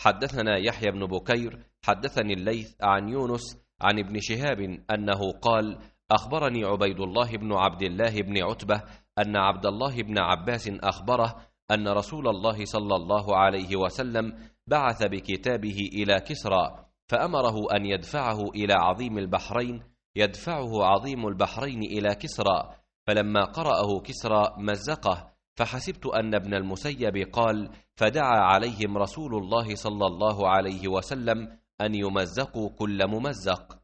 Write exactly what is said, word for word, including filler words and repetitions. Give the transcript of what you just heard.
حدثنا يحيى بن بكير حدثني الليث عن يونس عن ابن شهاب أنه قال: أخبرني عبيد الله بن عبد الله بن عتبة أن عبد الله بن عباس أخبره أن رسول الله صلى الله عليه وسلم بعث بكتابه إلى كسرى، فأمره أن يدفعه إلى عظيم البحرين، يدفعه عظيم البحرين إلى كسرى. فلما قرأه كسرى مزقه، فحسبت أن ابن المسيب قال: فدعا عليهم رسول الله صلى الله عليه وسلم أن يمزقوا كل ممزق.